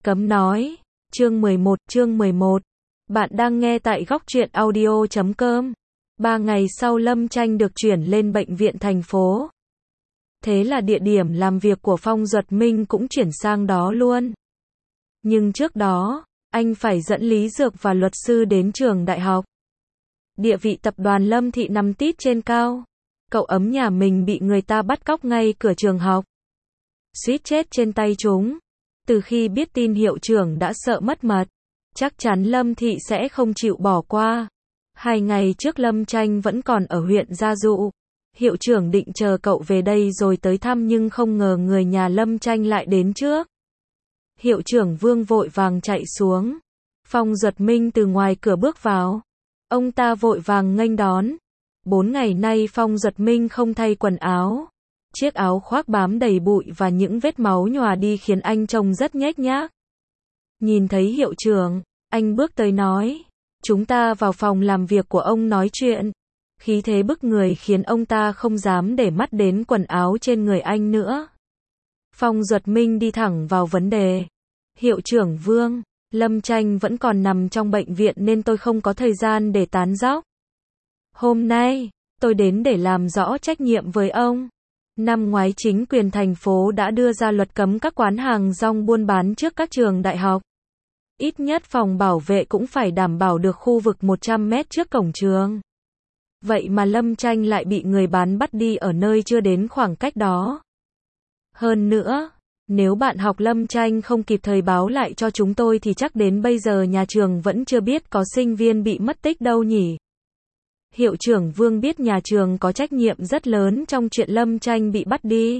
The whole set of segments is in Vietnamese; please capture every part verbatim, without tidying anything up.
Cấm nói. Chương mười một, chương mười một. Bạn đang nghe tại góc truyện audio chấm com. Ba ngày sau Lâm Tranh được chuyển lên bệnh viện thành phố. Thế là địa điểm làm việc của Phong Duật Minh cũng chuyển sang đó luôn. Nhưng trước đó, anh phải dẫn Lý Dược và luật sư đến trường đại học. Địa vị tập đoàn Lâm Thị nằm tít trên cao. Cậu ấm nhà mình bị người ta bắt cóc ngay cửa trường học. Suýt chết trên tay chúng. Từ khi biết tin hiệu trưởng đã sợ mất mật, chắc chắn Lâm Thị sẽ không chịu bỏ qua. Hai ngày trước Lâm Tranh vẫn còn ở huyện Gia Dụ. Hiệu trưởng định chờ cậu về đây rồi tới thăm nhưng không ngờ người nhà Lâm Tranh lại đến trước. Hiệu trưởng Vương vội vàng chạy xuống. Phong Duật Minh từ ngoài cửa bước vào. Ông ta vội vàng nghênh đón. Bốn ngày nay Phong Duật Minh không thay quần áo. Chiếc áo khoác bám đầy bụi và những vết máu nhòa đi khiến anh trông rất nhếch nhác. Nhìn thấy hiệu trưởng, anh bước tới nói, chúng ta vào phòng làm việc của ông nói chuyện. Khí thế bức người khiến ông ta không dám để mắt đến quần áo trên người anh nữa. Phong Duật Minh đi thẳng vào vấn đề. Hiệu trưởng Vương, Lâm Tranh vẫn còn nằm trong bệnh viện nên tôi không có thời gian để tán dóc. Hôm nay, tôi đến để làm rõ trách nhiệm với ông. Năm ngoái chính quyền thành phố đã đưa ra luật cấm các quán hàng rong buôn bán trước các trường đại học. Ít nhất phòng bảo vệ cũng phải đảm bảo được khu vực một trăm mét trước cổng trường. Vậy mà Lâm Tranh lại bị người bán bắt đi ở nơi chưa đến khoảng cách đó. Hơn nữa, nếu bạn học Lâm Tranh không kịp thời báo lại cho chúng tôi thì chắc đến bây giờ nhà trường vẫn chưa biết có sinh viên bị mất tích đâu nhỉ. Hiệu trưởng Vương biết nhà trường có trách nhiệm rất lớn trong chuyện Lâm Tranh bị bắt đi.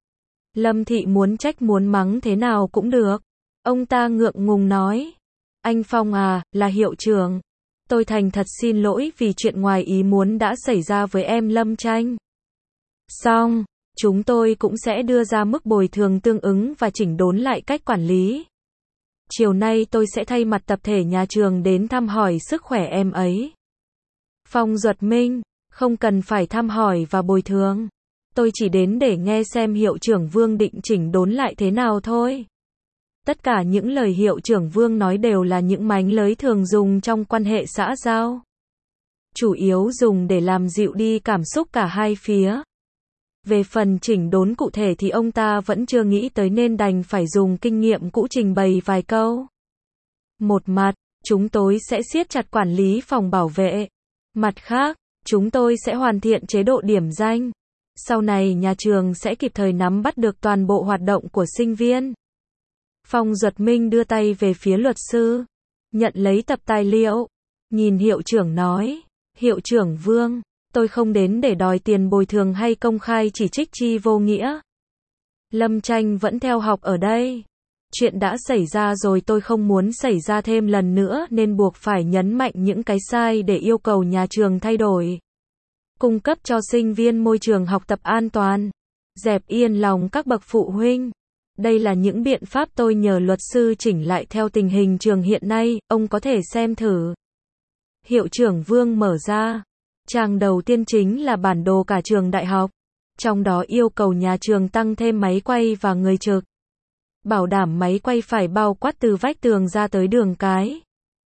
Lâm Thị muốn trách muốn mắng thế nào cũng được. Ông ta ngượng ngùng nói. Anh Phong à, là hiệu trưởng. Tôi thành thật xin lỗi vì chuyện ngoài ý muốn đã xảy ra với em Lâm Tranh. Xong, chúng tôi cũng sẽ đưa ra mức bồi thường tương ứng và chỉnh đốn lại cách quản lý. Chiều nay tôi sẽ thay mặt tập thể nhà trường đến thăm hỏi sức khỏe em ấy. Phong Duật Minh, không cần phải thăm hỏi và bồi thường. Tôi chỉ đến để nghe xem hiệu trưởng Vương định chỉnh đốn lại thế nào thôi. Tất cả những lời hiệu trưởng Vương nói đều là những mánh lới thường dùng trong quan hệ xã giao. Chủ yếu dùng để làm dịu đi cảm xúc cả hai phía. Về phần chỉnh đốn cụ thể thì ông ta vẫn chưa nghĩ tới nên đành phải dùng kinh nghiệm cũ trình bày vài câu. Một mặt, chúng tôi sẽ siết chặt quản lý phòng bảo vệ. Mặt khác, chúng tôi sẽ hoàn thiện chế độ điểm danh. Sau này nhà trường sẽ kịp thời nắm bắt được toàn bộ hoạt động của sinh viên. Phong Duật Minh đưa tay về phía luật sư, nhận lấy tập tài liệu, nhìn hiệu trưởng nói, hiệu trưởng Vương, tôi không đến để đòi tiền bồi thường hay công khai chỉ trích chi vô nghĩa. Lâm Tranh vẫn theo học ở đây. Chuyện đã xảy ra rồi tôi không muốn xảy ra thêm lần nữa nên buộc phải nhấn mạnh những cái sai để yêu cầu nhà trường thay đổi. Cung cấp cho sinh viên môi trường học tập an toàn. Dẹp yên lòng các bậc phụ huynh. Đây là những biện pháp tôi nhờ luật sư chỉnh lại theo tình hình trường hiện nay, ông có thể xem thử. Hiệu trưởng Vương mở ra. Trang đầu tiên chính là bản đồ cả trường đại học. Trong đó yêu cầu nhà trường tăng thêm máy quay và người trực. Bảo đảm máy quay phải bao quát từ vách tường ra tới đường cái.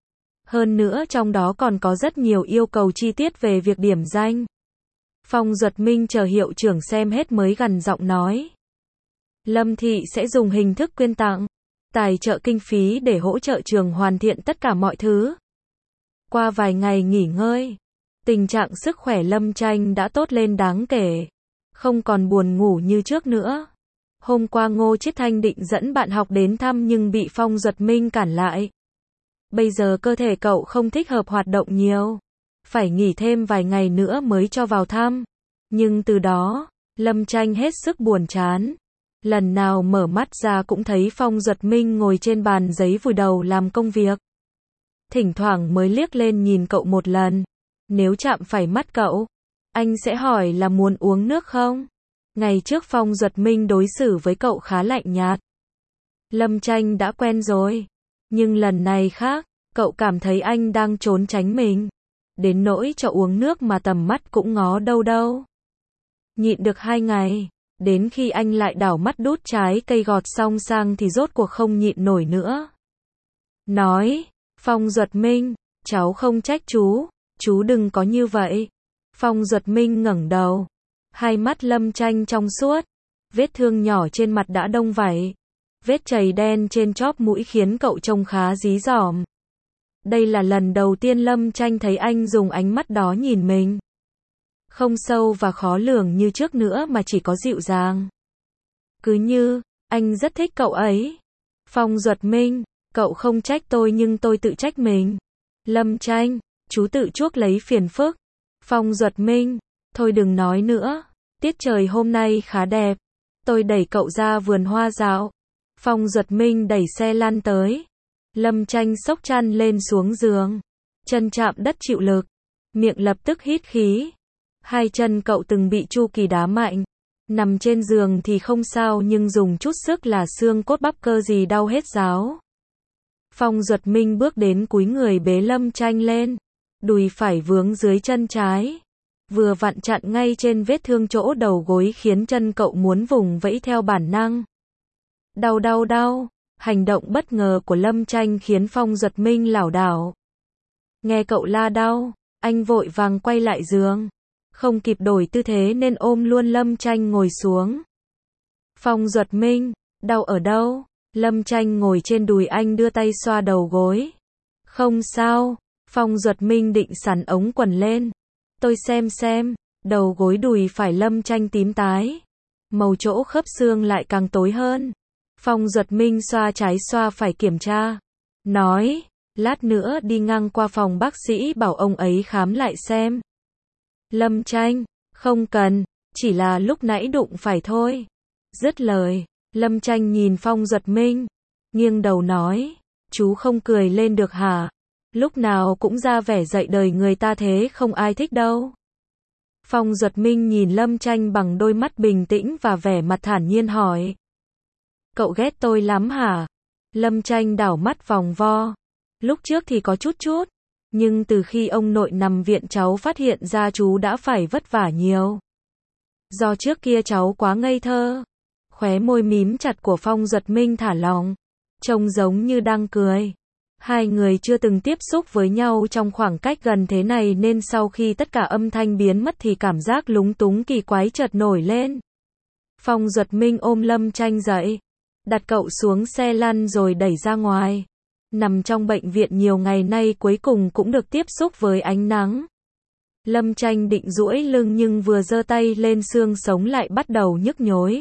Hơn nữa trong đó còn có rất nhiều yêu cầu chi tiết về việc điểm danh. Phong Duật Minh chờ hiệu trưởng xem hết mới gằn giọng nói. Lâm Thị sẽ dùng hình thức quyên tặng, tài trợ kinh phí để hỗ trợ trường hoàn thiện tất cả mọi thứ. Qua vài ngày nghỉ ngơi, tình trạng sức khỏe Lâm Tranh đã tốt lên đáng kể. Không còn buồn ngủ như trước nữa. Hôm qua Ngô Chiết Thanh định dẫn bạn học đến thăm nhưng bị Phong Duật Minh cản lại. Bây giờ cơ thể cậu không thích hợp hoạt động nhiều. Phải nghỉ thêm vài ngày nữa mới cho vào thăm. Nhưng từ đó, Lâm Tranh hết sức buồn chán. Lần nào mở mắt ra cũng thấy Phong Duật Minh ngồi trên bàn giấy vùi đầu làm công việc. Thỉnh thoảng mới liếc lên nhìn cậu một lần. Nếu chạm phải mắt cậu, anh sẽ hỏi là muốn uống nước không? Ngày trước Phong Duật Minh đối xử với cậu khá lạnh nhạt. Lâm Tranh đã quen rồi. Nhưng lần này khác, cậu cảm thấy anh đang trốn tránh mình. Đến nỗi cho uống nước mà tầm mắt cũng ngó đâu đâu. Nhịn được hai ngày, Đến khi anh lại đảo mắt đút trái cây gọt xong sang thì rốt cuộc không nhịn nổi nữa. Nói, Phong Duật Minh, cháu không trách chú, chú đừng có như vậy. Phong Duật Minh ngẩng đầu, hai mắt Lâm Tranh trong suốt, vết thương nhỏ trên mặt đã đông vảy, vết chày đen trên chóp mũi khiến cậu trông khá dí dỏm. Đây là lần đầu tiên Lâm Tranh thấy anh dùng ánh mắt đó nhìn mình. Không sâu và khó lường như trước nữa mà chỉ có dịu dàng. Cứ như, anh rất thích cậu ấy. Phong Duật Minh, cậu không trách tôi nhưng tôi tự trách mình. Lâm Tranh, chú tự chuốc lấy phiền phức. Phong Duật Minh, thôi đừng nói nữa. Tiết trời hôm nay khá đẹp. Tôi đẩy cậu ra vườn hoa dạo. Phong Duật Minh đẩy xe lăn tới. Lâm Tranh xốc chăn lên xuống giường. Chân chạm đất chịu lực. Miệng lập tức hít khí. Hai chân cậu từng bị Chu Kỳ đá mạnh. Nằm trên giường thì không sao nhưng dùng chút sức là xương cốt bắp cơ gì đau hết ráo. Phong Duật Minh bước đến cúi người bế Lâm Tranh lên. Đùi phải vướng dưới chân trái. Vừa vặn chặn ngay trên vết thương chỗ đầu gối khiến chân cậu muốn vùng vẫy theo bản năng. Đau đau đau. Hành động bất ngờ của Lâm Tranh khiến Phong Duật Minh lảo đảo. Nghe cậu la đau, anh vội vàng quay lại giường. Không kịp đổi tư thế nên ôm luôn Lâm Tranh ngồi xuống. Phong Duật Minh, đau ở đâu? Lâm Tranh ngồi trên đùi anh đưa tay xoa đầu gối. Không sao. Phong Duật Minh định sắn ống quần lên. Tôi xem xem. Đầu gối đùi phải Lâm Tranh tím tái. Màu chỗ khớp xương lại càng tối hơn. Phong Duật Minh xoa trái xoa phải kiểm tra. Nói, lát nữa đi ngang qua phòng bác sĩ bảo ông ấy khám lại xem. Lâm Tranh, không cần, chỉ là lúc nãy đụng phải thôi. Dứt lời, Lâm Tranh nhìn Phong Duật Minh, nghiêng đầu nói, chú không cười lên được hả? Lúc nào cũng ra vẻ dạy đời người ta thế không ai thích đâu. Phong Duật Minh nhìn Lâm Tranh bằng đôi mắt bình tĩnh và vẻ mặt thản nhiên hỏi. Cậu ghét tôi lắm hả? Lâm Tranh đảo mắt vòng vo. Lúc trước thì có chút chút. Nhưng từ khi ông nội nằm viện cháu phát hiện ra chú đã phải vất vả nhiều. Do trước kia cháu quá ngây thơ. Khóe môi mím chặt của Phong Duật Minh thả lỏng. Trông giống như đang cười. Hai người chưa từng tiếp xúc với nhau trong khoảng cách gần thế này nên sau khi tất cả âm thanh biến mất thì cảm giác lúng túng kỳ quái chợt nổi lên. Phong Duật Minh ôm Lâm Tranh dậy. Đặt cậu xuống xe lăn rồi đẩy ra ngoài. Nằm trong bệnh viện nhiều ngày nay cuối cùng cũng được tiếp xúc với ánh nắng. Lâm Tranh định duỗi lưng nhưng vừa giơ tay lên xương sống lại bắt đầu nhức nhối.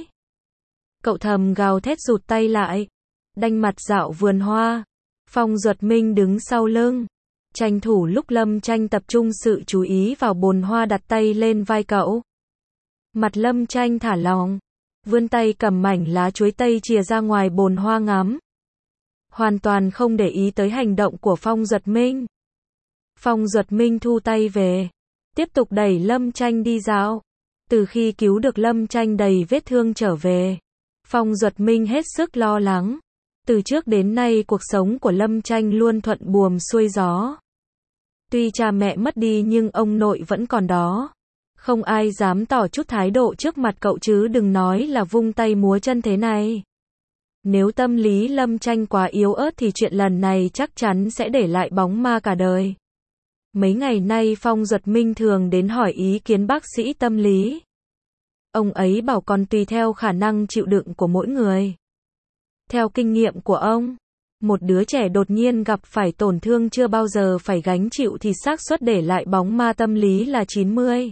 Cậu thầm gào thét rụt tay lại. Đanh mặt dạo vườn hoa. Phong Duật Minh đứng sau lưng. Tranh thủ lúc Lâm Tranh tập trung sự chú ý vào bồn hoa đặt tay lên vai cậu. Mặt Lâm Tranh thả lỏng. Vươn tay cầm mảnh lá chuối tây chìa ra ngoài bồn hoa ngắm. Hoàn toàn không để ý tới hành động của Phong Duật Minh. Phong Duật Minh thu tay về. Tiếp tục đẩy Lâm Tranh đi dạo. Từ khi cứu được Lâm Tranh đầy vết thương trở về. Phong Duật Minh hết sức lo lắng. Từ trước đến nay cuộc sống của Lâm Tranh luôn thuận buồm xuôi gió. Tuy cha mẹ mất đi nhưng ông nội vẫn còn đó. Không ai dám tỏ chút thái độ trước mặt cậu chứ đừng nói là vung tay múa chân thế này. Nếu tâm lý Lâm Tranh quá yếu ớt thì chuyện lần này chắc chắn sẽ để lại bóng ma cả đời. Mấy ngày nay Phong Duật Minh thường đến hỏi ý kiến bác sĩ tâm lý. Ông ấy bảo còn tùy theo khả năng chịu đựng của mỗi người. Theo kinh nghiệm của ông, một đứa trẻ đột nhiên gặp phải tổn thương chưa bao giờ phải gánh chịu thì xác suất để lại bóng ma tâm lý là chín mươi.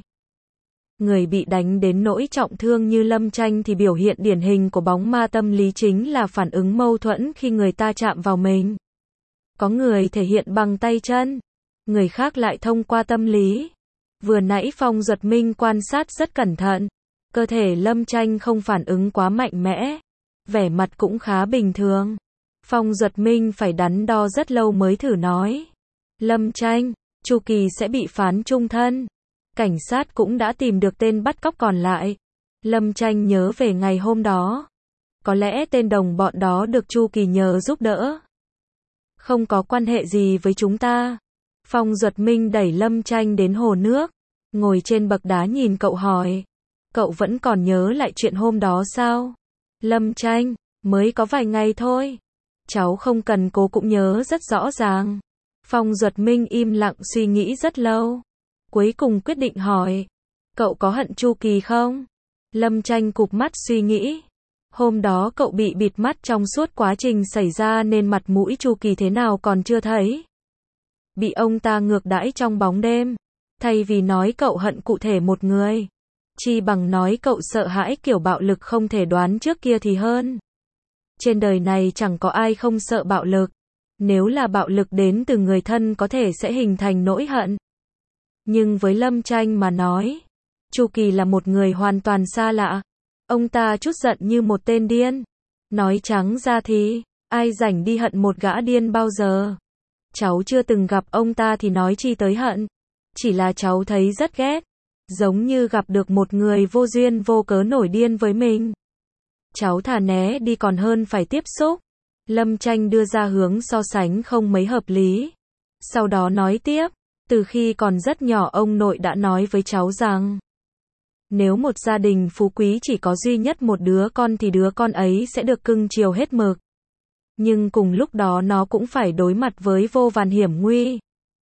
Người bị đánh đến nỗi trọng thương như Lâm Tranh thì biểu hiện điển hình của bóng ma tâm lý chính là phản ứng mâu thuẫn khi người ta chạm vào mình. Có người thể hiện bằng tay chân, người khác lại thông qua tâm lý. Vừa nãy Phong Duật Minh quan sát rất cẩn thận, cơ thể Lâm Tranh không phản ứng quá mạnh mẽ, vẻ mặt cũng khá bình thường. Phong Duật Minh phải đắn đo rất lâu mới thử nói. Lâm Tranh, Chu Kỳ sẽ bị phán chung thân. Cảnh sát cũng đã tìm được tên bắt cóc còn lại. Lâm Tranh nhớ về ngày hôm đó. Có lẽ tên đồng bọn đó được Chu Kỳ nhờ giúp đỡ. Không có quan hệ gì với chúng ta. Phong Duật Minh đẩy Lâm Tranh đến hồ nước. Ngồi trên bậc đá nhìn cậu hỏi. cậu vẫn còn nhớ lại chuyện hôm đó sao? Lâm Tranh, mới có vài ngày thôi. Cháu không cần cố cũng nhớ rất rõ ràng. Phong Duật Minh im lặng suy nghĩ rất lâu. Cuối cùng quyết định hỏi, cậu có hận Chu Kỳ không? Lâm Tranh cụp mắt suy nghĩ. Hôm đó cậu bị bịt mắt trong suốt quá trình xảy ra nên mặt mũi Chu Kỳ thế nào còn chưa thấy. Bị ông ta ngược đãi trong bóng đêm. Thay vì nói cậu hận cụ thể một người, chi bằng nói cậu sợ hãi kiểu bạo lực không thể đoán trước kia thì hơn. Trên đời này chẳng có ai không sợ bạo lực. Nếu là bạo lực đến từ người thân có thể sẽ hình thành nỗi hận. Nhưng với Lâm Tranh mà nói, Chu Kỳ là một người hoàn toàn xa lạ. Ông ta trút giận như một tên điên. Nói trắng ra thì, ai rảnh đi hận một gã điên bao giờ. Cháu chưa từng gặp ông ta thì nói chi tới hận. Chỉ là cháu thấy rất ghét. Giống như gặp được một người vô duyên vô cớ nổi điên với mình. Cháu thà né đi còn hơn phải tiếp xúc. Lâm Tranh đưa ra hướng so sánh không mấy hợp lý. Sau đó nói tiếp, từ khi còn rất nhỏ ông nội đã nói với cháu rằng, nếu một gia đình phú quý chỉ có duy nhất một đứa con thì đứa con ấy sẽ được cưng chiều hết mực. Nhưng cùng lúc đó nó cũng phải đối mặt với vô vàn hiểm nguy.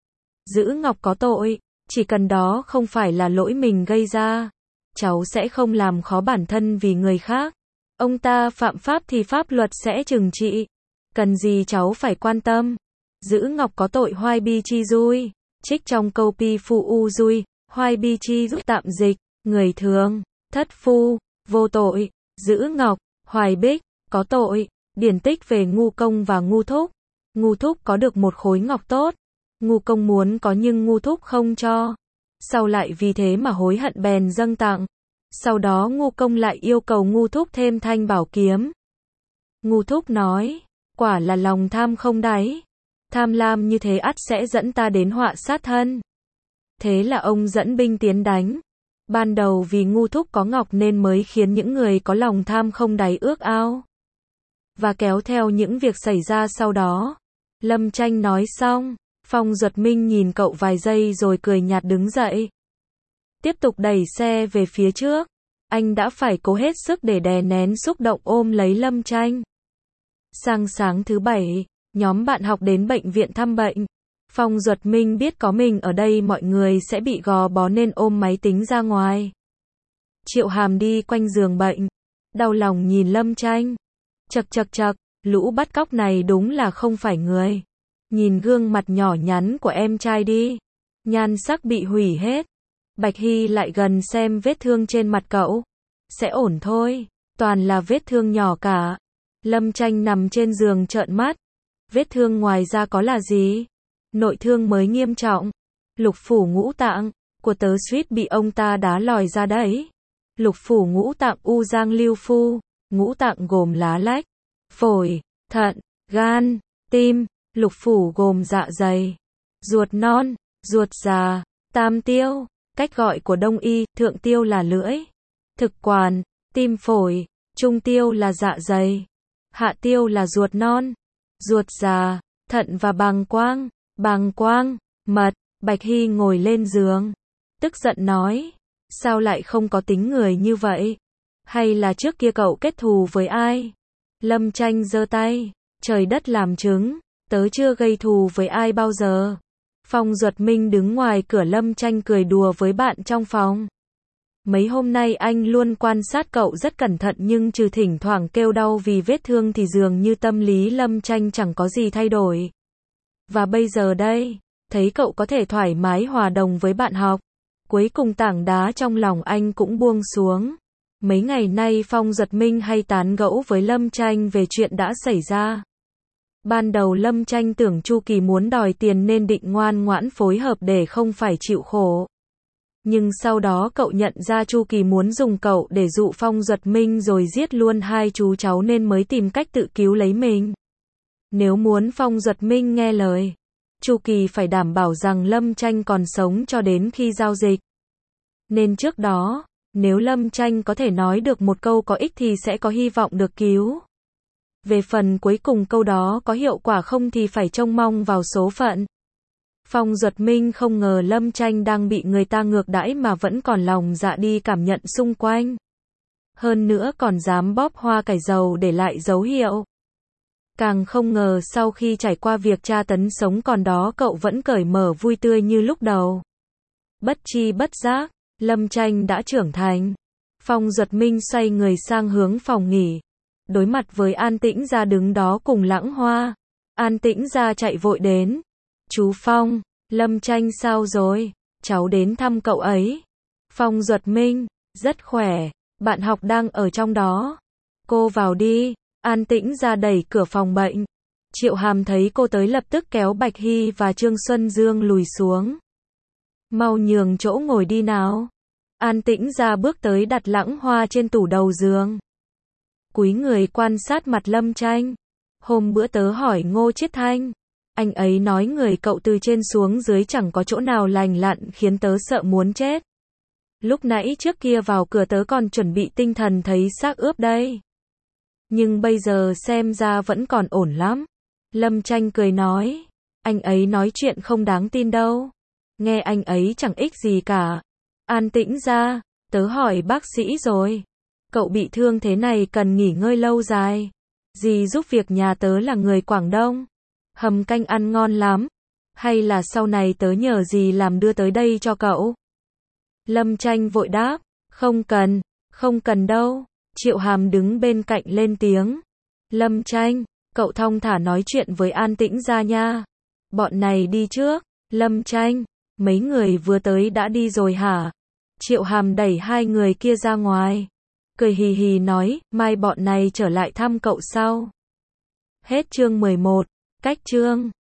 Giữ Ngọc có tội, chỉ cần đó không phải là lỗi mình gây ra, cháu sẽ không làm khó bản thân vì người khác. Ông ta phạm pháp thì pháp luật sẽ trừng trị. Cần gì cháu phải quan tâm. Giữ Ngọc có tội hoài bi chi dui. Trích trong câu pi phu u dui, hoài bi chi dui tạm dịch, người thường, thất phu, vô tội. Giữ Ngọc, hoài bích, có tội. Điển tích về Ngu Công và Ngu Thúc. Ngu Thúc có được một khối ngọc tốt. Ngu Công muốn có nhưng Ngu Thúc không cho. Sau lại vì thế mà hối hận bèn dâng tặng. Sau đó Ngu Công lại yêu cầu Ngu Thúc thêm thanh bảo kiếm. Ngu Thúc nói, quả là lòng tham không đáy. Tham lam như thế ắt sẽ dẫn ta đến họa sát thân. Thế là ông dẫn binh tiến đánh. Ban đầu vì Ngu Thúc có ngọc nên mới khiến những người có lòng tham không đáy ước ao. Và kéo theo những việc xảy ra sau đó. Lâm Tranh nói xong, Phong Duật Minh nhìn cậu vài giây rồi cười nhạt đứng dậy. Tiếp tục đẩy xe về phía trước. Anh đã phải cố hết sức để đè nén xúc động ôm lấy Lâm Tranh. Sang sáng thứ bảy, nhóm bạn học đến bệnh viện thăm bệnh. Phong Duật Minh biết có mình ở đây mọi người sẽ bị gò bó nên ôm máy tính ra ngoài. Triệu Hàm đi quanh giường bệnh, đau lòng nhìn Lâm Tranh. Chậc chậc chậc, lũ bắt cóc này đúng là không phải người. Nhìn gương mặt nhỏ nhắn của em trai đi. Nhan sắc bị hủy hết. Bạch Hy lại gần xem vết thương trên mặt cậu. Sẽ ổn thôi, toàn là vết thương nhỏ cả. Lâm Tranh nằm trên giường trợn mắt. Vết thương ngoài ra có là gì? Nội thương mới nghiêm trọng. Lục phủ ngũ tạng của tớ suýt bị ông ta đá lòi ra đấy. Lục phủ ngũ tạng u giang lưu phu. Ngũ tạng gồm lá lách, phổi, thận, gan, tim. Lục phủ gồm dạ dày, ruột non, ruột già, tam tiêu. Cách gọi của Đông y, thượng tiêu là lưỡi, thực quản, tim phổi, trung tiêu là dạ dày, hạ tiêu là ruột non, ruột già, thận và bàng quang. Bàng quang, mật. Bạch Hy ngồi lên giường, tức giận nói, sao lại không có tính người như vậy? Hay là trước kia cậu kết thù với ai? Lâm Tranh giơ tay, trời đất làm chứng, tớ chưa gây thù với ai bao giờ. Phong Duật Minh đứng ngoài cửa. Lâm Tranh cười đùa với bạn trong phòng. Mấy hôm nay anh luôn quan sát cậu rất cẩn thận nhưng trừ thỉnh thoảng kêu đau vì vết thương thì dường như tâm lý Lâm Tranh chẳng có gì thay đổi. Và bây giờ đây, thấy cậu có thể thoải mái hòa đồng với bạn học. Cuối cùng tảng đá trong lòng anh cũng buông xuống. Mấy ngày nay Phong Duật Minh hay tán gẫu với Lâm Tranh về chuyện đã xảy ra. Ban đầu Lâm Tranh tưởng Chu Kỳ muốn đòi tiền nên định ngoan ngoãn phối hợp để không phải chịu khổ. Nhưng sau đó cậu nhận ra Chu Kỳ muốn dùng cậu để dụ Phong Duật Minh rồi giết luôn hai chú cháu nên mới tìm cách tự cứu lấy mình. Nếu muốn Phong Duật Minh nghe lời, Chu Kỳ phải đảm bảo rằng Lâm Tranh còn sống cho đến khi giao dịch. Nên trước đó, nếu Lâm Tranh có thể nói được một câu có ích thì sẽ có hy vọng được cứu. Về phần cuối cùng câu đó có hiệu quả không thì phải trông mong vào số phận. Phong Duật Minh không ngờ Lâm Tranh đang bị người ta ngược đãi mà vẫn còn lòng dạ đi cảm nhận xung quanh. Hơn nữa còn dám bóp hoa cải dầu để lại dấu hiệu. Càng không ngờ sau khi trải qua việc tra tấn sống còn đó cậu vẫn cởi mở vui tươi như lúc đầu. Bất chi bất giác, Lâm Tranh đã trưởng thành. Phong Duật Minh xoay người sang hướng phòng nghỉ. Đối mặt với An Tĩnh Gia đứng đó cùng Lãng Hoa. An Tĩnh Gia chạy vội đến. Chú Phong, Lâm Tranh sao rồi? Cháu đến thăm cậu ấy. Phong Duật Minh, rất khỏe, bạn học đang ở trong đó. Cô vào đi. An Tĩnh Gia đẩy cửa phòng bệnh. Triệu Hàm thấy cô tới lập tức kéo Bạch Hy và Trương Xuân Dương lùi xuống. Mau nhường chỗ ngồi đi nào. An Tĩnh Gia bước tới đặt Lãng Hoa trên tủ đầu giường. Cúi người quan sát mặt Lâm Tranh. Hôm bữa tớ hỏi Ngô Chiết Thanh. Anh ấy nói người cậu từ trên xuống dưới chẳng có chỗ nào lành lặn khiến tớ sợ muốn chết. Lúc nãy trước kia vào cửa tớ còn chuẩn bị tinh thần thấy xác ướp đây. Nhưng bây giờ xem ra vẫn còn ổn lắm. Lâm Tranh cười nói. Anh ấy nói chuyện không đáng tin đâu. Nghe anh ấy chẳng ích gì cả. An Tĩnh Gia, tớ hỏi bác sĩ rồi. Cậu bị thương thế này cần nghỉ ngơi lâu dài. Dì giúp việc nhà tớ là người Quảng Đông. Hầm canh ăn ngon lắm. Hay là sau này tớ nhờ dì làm đưa tới đây cho cậu? Lâm Tranh vội đáp. Không cần, không cần đâu. Triệu Hàm đứng bên cạnh lên tiếng. Lâm Tranh, cậu thong thả nói chuyện với An Tĩnh Gia nha. Bọn này đi trước. Lâm Tranh, mấy người vừa tới đã đi rồi hả? Triệu Hàm đẩy hai người kia ra ngoài. Cười hì hì nói, mai bọn này trở lại thăm cậu sau. Hết chương mười một, cách chương.